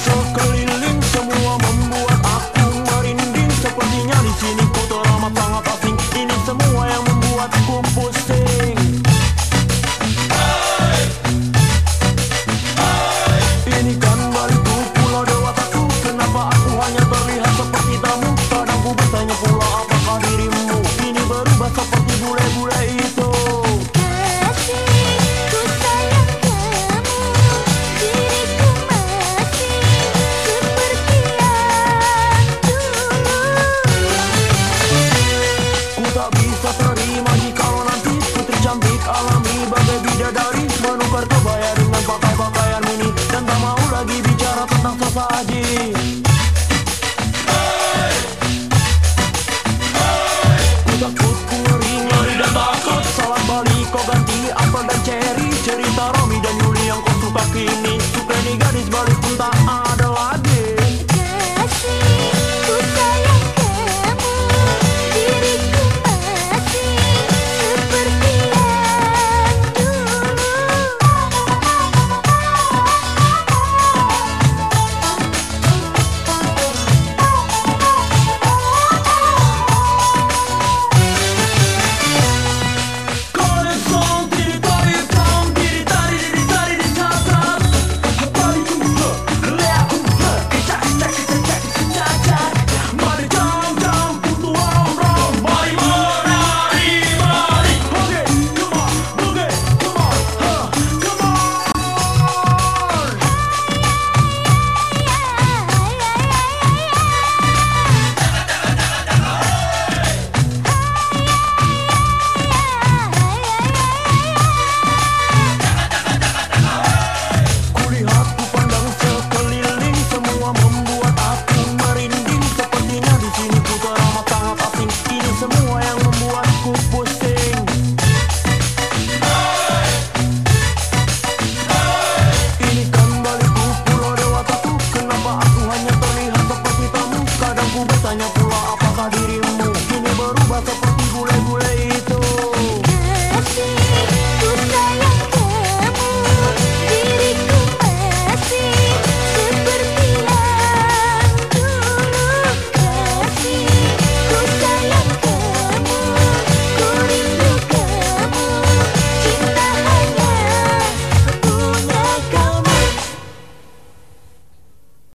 sekeliling semua membuat aku merinding. Sepertinya di sini ku teramat sangat asing. Ini semua yang membuatku pusing. Ini kan baliku pulau dewasaku. Kenapa aku hanya terlihat seperti tamu? Kadang ku bertanya pula apakah dirimu ini berubah seperti bule-bule itu. Bisa terima jikalau nanti putri cantik alami bagai bidadari menukar kebaya dengan pakai pakaian mini dan tak mau lagi bicara tentang sesaji.